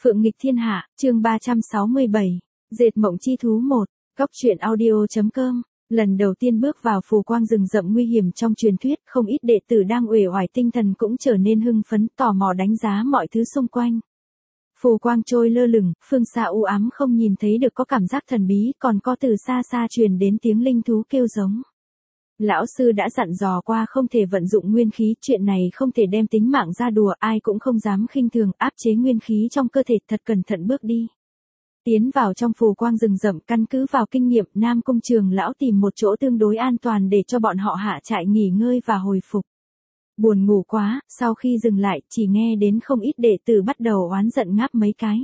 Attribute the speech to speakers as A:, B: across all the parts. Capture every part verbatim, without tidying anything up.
A: Phượng nghịch thiên hạ, chương ba trăm sáu mươi bảy, dệt mộng chi thú một, góc truyện audio.com. Lần đầu tiên bước vào phù quang rừng rậm nguy hiểm trong truyền thuyết, không ít đệ tử đang uể oải tinh thần cũng trở nên hưng phấn, tò mò đánh giá mọi thứ xung quanh. Phù quang trôi lơ lửng, phương xa u ám không nhìn thấy được có cảm giác thần bí, còn có từ xa xa truyền đến tiếng linh thú kêu giống. Lão sư đã dặn dò qua không thể vận dụng nguyên khí, chuyện này không thể đem tính mạng ra đùa, ai cũng không dám khinh thường, áp chế nguyên khí trong cơ thể, thật cẩn thận bước đi. Tiến vào trong phù quang rừng rậm, căn cứ vào kinh nghiệm, Nam Cung Trường lão tìm một chỗ tương đối an toàn để cho bọn họ hạ trại nghỉ ngơi và hồi phục. Buồn ngủ quá, sau khi dừng lại, chỉ nghe đến không ít đệ tử bắt đầu oán giận ngáp mấy cái.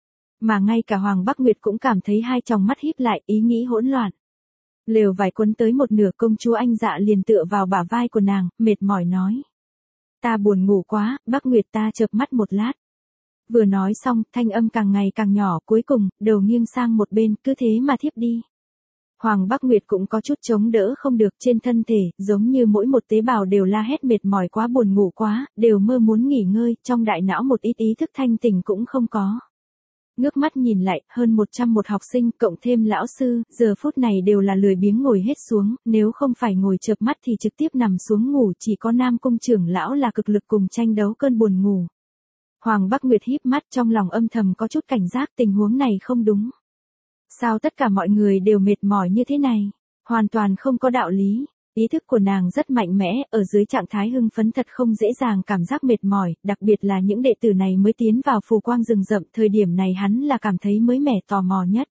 A: Mà ngay cả Hoàng Bắc Nguyệt cũng cảm thấy hai tròng mắt híp lại, ý nghĩ hỗn loạn. Lều vải quấn tới một nửa, công chúa Anh Dạ liền tựa vào bả vai của nàng, mệt mỏi nói. Ta buồn ngủ quá, Bắc Nguyệt ta chợp mắt một lát. Vừa nói xong, thanh âm càng ngày càng nhỏ, cuối cùng, đầu nghiêng sang một bên, cứ thế mà thiếp đi. Hoàng Bắc Nguyệt cũng có chút chống đỡ không được, trên thân thể, giống như mỗi một tế bào đều la hét mệt mỏi quá, buồn ngủ quá, đều mơ muốn nghỉ ngơi, trong đại não một ít ý thức thanh tỉnh cũng không có. Ngước mắt nhìn lại, hơn một trăm một học sinh, cộng thêm lão sư, giờ phút này đều là lười biếng ngồi hết xuống, nếu không phải ngồi chợp mắt thì trực tiếp nằm xuống ngủ, chỉ có Nam Cung trưởng lão là cực lực cùng tranh đấu cơn buồn ngủ. Hoàng Bắc Nguyệt híp mắt, trong lòng âm thầm có chút cảnh giác, tình huống này không đúng. Sao tất cả mọi người đều mệt mỏi như thế này? Hoàn toàn không có đạo lý. Ý thức của nàng rất mạnh mẽ, ở dưới trạng thái hưng phấn thật không dễ dàng cảm giác mệt mỏi, đặc biệt là những đệ tử này mới tiến vào phù quang rừng rậm, thời điểm này hắn là cảm thấy mới mẻ tò mò nhất.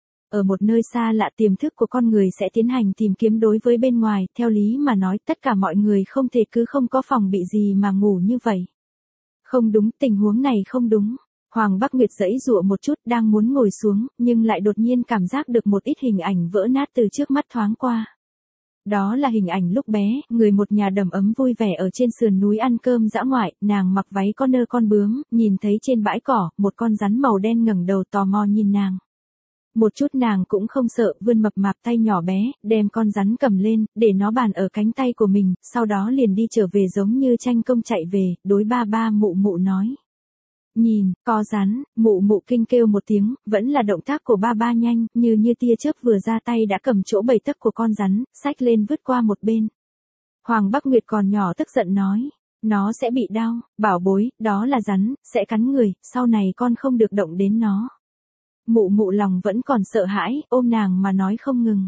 A: Ở một nơi xa lạ, tiềm thức của con người sẽ tiến hành tìm kiếm đối với bên ngoài, theo lý mà nói tất cả mọi người không thể cứ không có phòng bị gì mà ngủ như vậy. Không đúng, tình huống này không đúng. Hoàng Bắc Nguyệt giãy giụa một chút, đang muốn ngồi xuống, nhưng lại đột nhiên cảm giác được một ít hình ảnh vỡ nát từ trước mắt thoáng qua. Đó là hình ảnh lúc bé, người một nhà đầm ấm vui vẻ ở trên sườn núi ăn cơm dã ngoại, nàng mặc váy con nơ con bướm, nhìn thấy trên bãi cỏ, một con rắn màu đen ngẩng đầu tò mò nhìn nàng. Một chút nàng cũng không sợ, vươn mập mạp tay nhỏ bé, đem con rắn cầm lên, để nó bàn ở cánh tay của mình, sau đó liền đi trở về giống như tranh công chạy về, đối ba ba mụ mụ nói. Nhìn, có rắn, mụ mụ kinh kêu một tiếng, vẫn là động tác của ba ba nhanh, như như tia chớp vừa ra tay đã cầm chỗ bảy tấc của con rắn, xách lên vứt qua một bên. Hoàng Bắc Nguyệt còn nhỏ tức giận nói, nó sẽ bị đau, bảo bối, đó là rắn, sẽ cắn người, sau này con không được động đến nó. Mụ mụ lòng vẫn còn sợ hãi, ôm nàng mà nói không ngừng.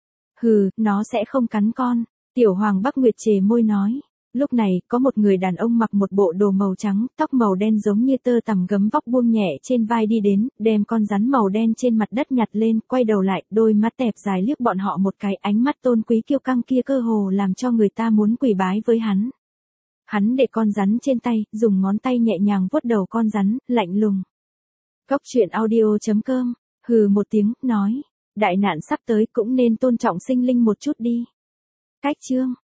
A: Hừ, nó sẽ không cắn con, tiểu Hoàng Bắc Nguyệt chề môi nói. Lúc này, có một người đàn ông mặc một bộ đồ màu trắng, tóc màu đen giống như tơ tằm gấm vóc buông nhẹ trên vai đi đến, đem con rắn màu đen trên mặt đất nhặt lên, quay đầu lại, đôi mắt đẹp dài liếc bọn họ một cái, ánh mắt tôn quý kiêu căng kia cơ hồ làm cho người ta muốn quỳ bái với hắn. Hắn để con rắn trên tay, dùng ngón tay nhẹ nhàng vuốt đầu con rắn, lạnh lùng. Góc truyện audio.com, hừ một tiếng, nói, đại nạn sắp tới cũng nên tôn trọng sinh linh một chút đi. Cách chương.